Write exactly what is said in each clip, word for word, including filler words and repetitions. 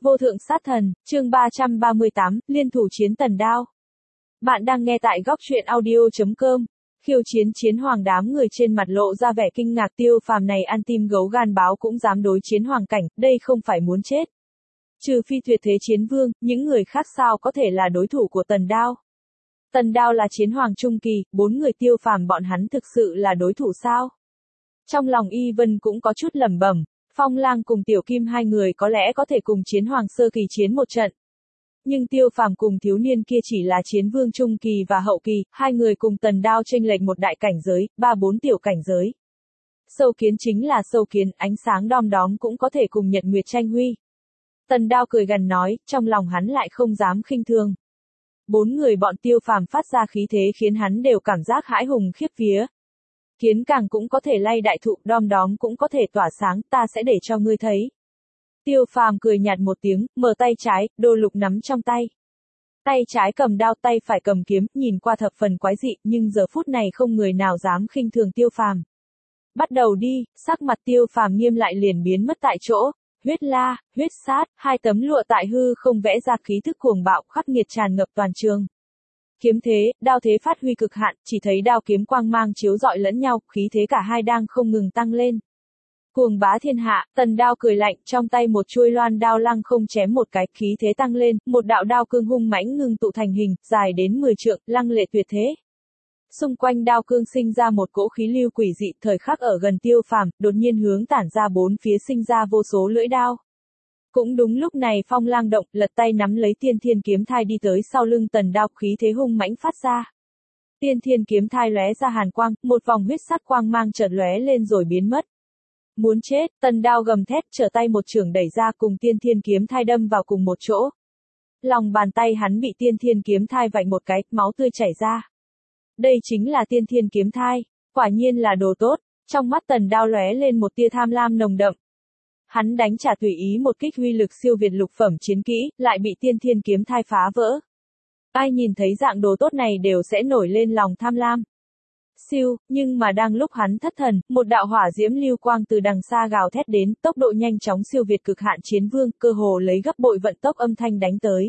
Vô thượng sát thần, chương ba trăm ba mươi tám, liên thủ chiến tần đao. Bạn đang nghe tại góc truyện audio.com. Khiêu chiến chiến hoàng, đám người trên mặt lộ ra vẻ kinh ngạc. Tiêu Phàm này ăn tim gấu gan báo cũng dám đối chiến hoàng cảnh, đây không phải muốn chết. Trừ phi tuyệt thế chiến vương, những người khác sao có thể là đối thủ của tần đao. Tần đao là chiến hoàng trung kỳ, bốn người Tiêu Phàm bọn hắn thực sự là đối thủ sao? Trong lòng Y Vân cũng có chút lẩm bẩm. Phong Lang cùng Tiểu Kim hai người có lẽ có thể cùng chiến hoàng sơ kỳ chiến một trận. Nhưng Tiêu Phàm cùng thiếu niên kia chỉ là chiến vương trung kỳ và hậu kỳ, hai người cùng tần đao chênh lệch một đại cảnh giới, ba bốn tiểu cảnh giới. Sâu kiến chính là sâu kiến, ánh sáng đom đóm cũng có thể cùng nhật nguyệt tranh huy. Tần đao cười gằn nói, trong lòng hắn lại không dám khinh thường. Bốn người bọn Tiêu Phàm phát ra khí thế khiến hắn đều cảm giác hãi hùng khiếp vía. Kiến càng cũng có thể lay đại thụ, đom đóm cũng có thể tỏa sáng, ta sẽ để cho ngươi thấy. Tiêu Phàm cười nhạt một tiếng, mở tay trái, đồ lục nắm trong tay. Tay trái cầm đao, tay phải cầm kiếm, nhìn qua thập phần quái dị, nhưng giờ phút này không người nào dám khinh thường Tiêu Phàm. Bắt đầu đi, sắc mặt Tiêu Phàm nghiêm lại liền biến mất tại chỗ, huyết la, huyết sát, hai tấm lụa tại hư không vẽ ra khí thức cuồng bạo khắc nghiệt tràn ngập toàn trường. Kiếm thế, đao thế phát huy cực hạn, chỉ thấy đao kiếm quang mang chiếu rọi lẫn nhau, khí thế cả hai đang không ngừng tăng lên. Cuồng bá thiên hạ, tần đao cười lạnh, trong tay một chuôi loan đao lăng không chém một cái, khí thế tăng lên, một đạo đao cương hung mãnh ngưng tụ thành hình, dài đến mười trượng, lăng lệ tuyệt thế. Xung quanh đao cương sinh ra một cỗ khí lưu quỷ dị, thời khắc ở gần Tiêu Phàm, đột nhiên hướng tản ra bốn phía sinh ra vô số lưỡi đao. Cũng đúng lúc này Phong Lang động, lật tay nắm lấy Tiên Thiên kiếm thai đi tới sau lưng tần đao, khí thế hung mãnh phát ra. Tiên Thiên kiếm thai lóe ra hàn quang, một vòng huyết sắc quang mang chợt lóe lên rồi biến mất. Muốn chết, tần đao gầm thét, trở tay một chưởng đẩy ra cùng Tiên Thiên kiếm thai đâm vào cùng một chỗ. Lòng bàn tay hắn bị Tiên Thiên kiếm thai vạch một cái, máu tươi chảy ra. Đây chính là Tiên Thiên kiếm thai, quả nhiên là đồ tốt. Trong mắt tần đao lóe lên một tia tham lam nồng đậm. Hắn đánh trả tùy ý một kích uy lực siêu việt lục phẩm chiến kỹ, lại bị Tiên Thiên kiếm thai phá vỡ. Ai nhìn thấy dạng đồ tốt này đều sẽ nổi lên lòng tham lam. Siêu, nhưng mà đang lúc hắn thất thần, một đạo hỏa diễm lưu quang từ đằng xa gào thét đến, tốc độ nhanh chóng siêu việt cực hạn chiến vương, cơ hồ lấy gấp bội vận tốc âm thanh đánh tới.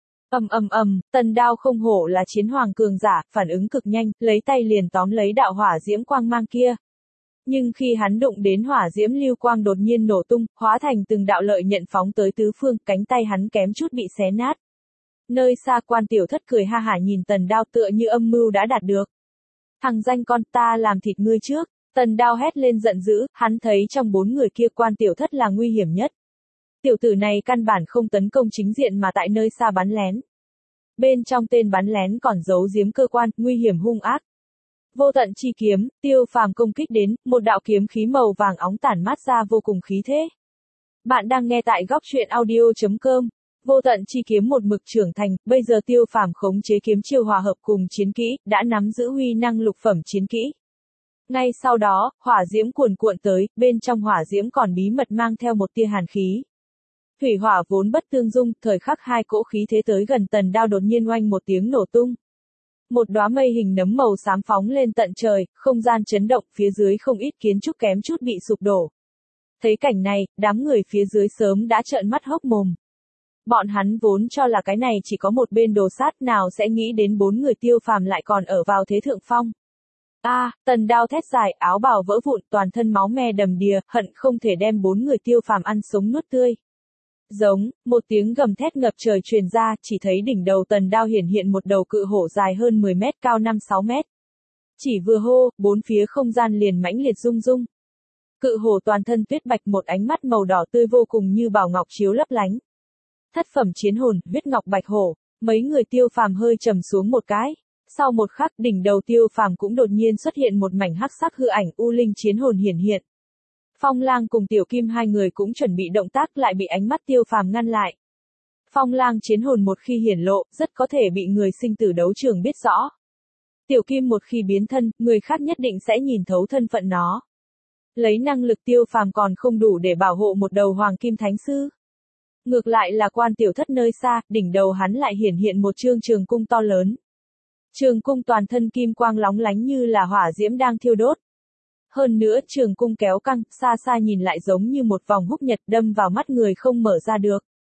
Ầm ầm ầm, tần đao không hổ là chiến hoàng cường giả, phản ứng cực nhanh, lấy tay liền tóm lấy đạo hỏa diễm quang mang kia. Nhưng khi hắn đụng đến hỏa diễm lưu quang đột nhiên nổ tung, hóa thành từng đạo lợi nhận phóng tới tứ phương, cánh tay hắn kém chút bị xé nát. Nơi xa Quan Tiểu Thất cười ha hả nhìn tần đao tựa như âm mưu đã đạt được. Thằng danh con, ta làm thịt ngươi trước. Tần đao hét lên giận dữ, hắn thấy trong bốn người kia Quan Tiểu Thất là nguy hiểm nhất. Tiểu tử này căn bản không tấn công chính diện mà tại nơi xa bắn lén. Bên trong tên bắn lén còn giấu giếm cơ quan, nguy hiểm hung ác. Vô tận chi kiếm, Tiêu Phàm công kích đến, một đạo kiếm khí màu vàng óng tản mát ra vô cùng khí thế. Bạn đang nghe tại góc truyện audio.com. Vô tận chi kiếm một mực trưởng thành, bây giờ Tiêu Phàm khống chế kiếm chiêu hòa hợp cùng chiến kỹ, đã nắm giữ huy năng lục phẩm chiến kỹ. Ngay sau đó, hỏa diễm cuồn cuộn tới, bên trong hỏa diễm còn bí mật mang theo một tia hàn khí. Thủy hỏa vốn bất tương dung, thời khắc hai cỗ khí thế tới gần tần đao đột nhiên oanh một tiếng nổ tung. Một đóa mây hình nấm màu xám phóng lên tận trời, không gian chấn động, phía dưới không ít kiến trúc kém chút bị sụp đổ. Thấy cảnh này, đám người phía dưới sớm đã trợn mắt hốc mồm. Bọn hắn vốn cho là cái này chỉ có một bên đồ sát, nào sẽ nghĩ đến bốn người Tiêu Phàm lại còn ở vào thế thượng phong. A, à, tần đao thét dài, áo bào vỡ vụn, toàn thân máu me đầm đìa, hận không thể đem bốn người Tiêu Phàm ăn sống nuốt tươi. Giống, một tiếng gầm thét ngập trời truyền ra, chỉ thấy đỉnh đầu tần đao hiển hiện một đầu cự hổ dài hơn mười mét, cao năm sáu mét. Chỉ vừa hô, bốn phía không gian liền mãnh liệt rung rung. Cự hổ toàn thân tuyết bạch, một ánh mắt màu đỏ tươi vô cùng như bảo ngọc chiếu lấp lánh. Thất phẩm chiến hồn, huyết ngọc bạch hổ, mấy người Tiêu Phàm hơi trầm xuống một cái. Sau một khắc, đỉnh đầu Tiêu Phàm cũng đột nhiên xuất hiện một mảnh hắc sắc hư ảnh, u linh chiến hồn hiển hiện. Phong Lang cùng Tiểu Kim hai người cũng chuẩn bị động tác, lại bị ánh mắt Tiêu Phàm ngăn lại. Phong Lang chiến hồn một khi hiển lộ, rất có thể bị người sinh tử đấu trường biết rõ. Tiểu Kim một khi biến thân, người khác nhất định sẽ nhìn thấu thân phận nó. Lấy năng lực Tiêu Phàm còn không đủ để bảo hộ một đầu Hoàng Kim Thánh Sư. Ngược lại là Quan Tiểu Thất nơi xa, đỉnh đầu hắn lại hiển hiện một trương trường cung to lớn. Trường cung toàn thân kim quang lóng lánh như là hỏa diễm đang thiêu đốt. Hơn nữa trường cung kéo căng, xa xa nhìn lại giống như một vòng húc nhật đâm vào mắt người không mở ra được.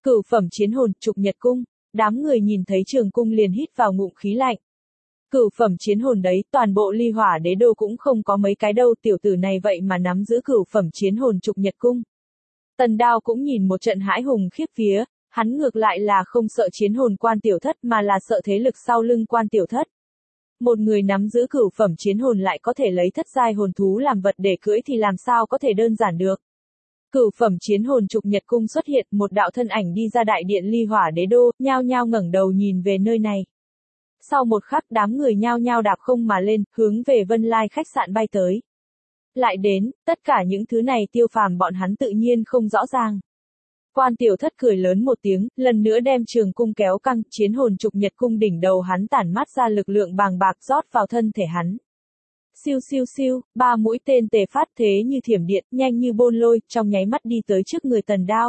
Cửu phẩm chiến hồn, trục nhật cung. Đám người nhìn thấy trường cung liền hít vào ngụm khí lạnh. Cửu phẩm chiến hồn đấy, toàn bộ ly hỏa đế đô cũng không có mấy cái đâu, tiểu tử này vậy mà nắm giữ cửu phẩm chiến hồn trục nhật cung. Tần Đao cũng nhìn một trận hãi hùng khiếp vía, hắn ngược lại là không sợ chiến hồn quan tiểu thất mà là sợ thế lực sau lưng quan tiểu thất. Một người nắm giữ cửu phẩm chiến hồn lại có thể lấy thất giai hồn thú làm vật để cưỡi thì làm sao có thể đơn giản được. Cửu phẩm chiến hồn trục nhật cung xuất hiện, một đạo thân ảnh đi ra đại điện ly hỏa đế đô, nhao nhao ngẩng đầu nhìn về nơi này. Sau một khắc đám người nhao nhao đạp không mà lên, hướng về Vân Lai khách sạn bay tới. Lại đến, tất cả những thứ này Tiêu Phàm bọn hắn tự nhiên không rõ ràng. Quan tiểu thất cười lớn một tiếng, lần nữa đem trường cung kéo căng, chiến hồn trục nhật cung đỉnh đầu hắn tản mát ra lực lượng bàng bạc rót vào thân thể hắn. Siêu siêu siêu, ba mũi tên tề phát thế như thiểm điện, nhanh như bôn lôi, trong nháy mắt đi tới trước người Tần Đao.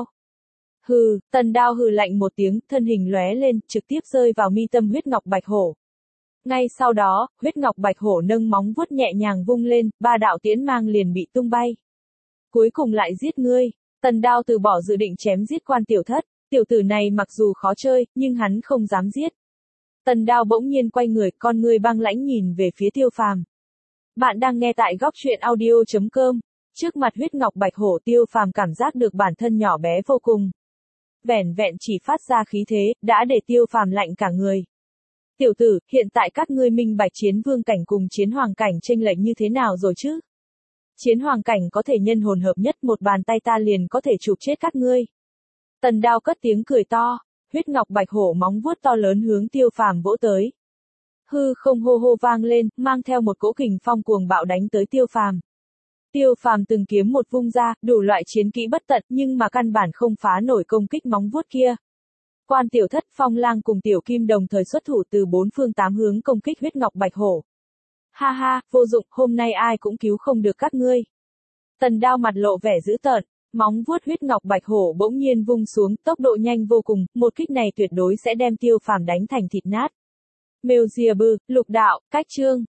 Hừ, Tần Đao hừ lạnh một tiếng, thân hình lóe lên, trực tiếp rơi vào mi tâm huyết ngọc bạch hổ. Ngay sau đó, huyết ngọc bạch hổ nâng móng vuốt nhẹ nhàng vung lên, ba đạo tiễn mang liền bị tung bay. Cuối cùng lại giết ngươi. Tần Đao từ bỏ dự định chém giết quan tiểu thất, tiểu tử này mặc dù khó chơi, nhưng hắn không dám giết. Tần Đao bỗng nhiên quay người, con ngươi băng lãnh nhìn về phía Tiêu Phàm. Bạn đang nghe tại góc truyện audio chấm com. Trước mặt huyết ngọc bạch hổ, Tiêu Phàm cảm giác được bản thân nhỏ bé vô cùng. Vẻn vẹn chỉ phát ra khí thế, đã để Tiêu Phàm lạnh cả người. Tiểu tử, hiện tại các ngươi minh bạch chiến vương cảnh cùng chiến hoàng cảnh chênh lệch như thế nào rồi chứ? Chiến hoàng cảnh có thể nhân hồn hợp nhất, một bàn tay ta liền có thể chụp chết các ngươi. Tần Đao cất tiếng cười to, huyết ngọc bạch hổ móng vuốt to lớn hướng Tiêu Phàm vỗ tới. Hư không hô hô vang lên, mang theo một cỗ kình phong cuồng bạo đánh tới Tiêu Phàm. Tiêu Phàm từng kiếm một vung ra, đủ loại chiến kỹ bất tận, nhưng mà căn bản không phá nổi công kích móng vuốt kia. Quan tiểu thất, Phong Lang cùng Tiểu Kim đồng thời xuất thủ từ bốn phương tám hướng công kích huyết ngọc bạch hổ. Ha ha, vô dụng, hôm nay ai cũng cứu không được các ngươi. Tần Đao mặt lộ vẻ dữ tợn, móng vuốt huyết ngọc bạch hổ bỗng nhiên vung xuống, tốc độ nhanh vô cùng, một kích này tuyệt đối sẽ đem Tiêu Phàm đánh thành thịt nát. Mèo dìa bư, lục đạo, cách chương.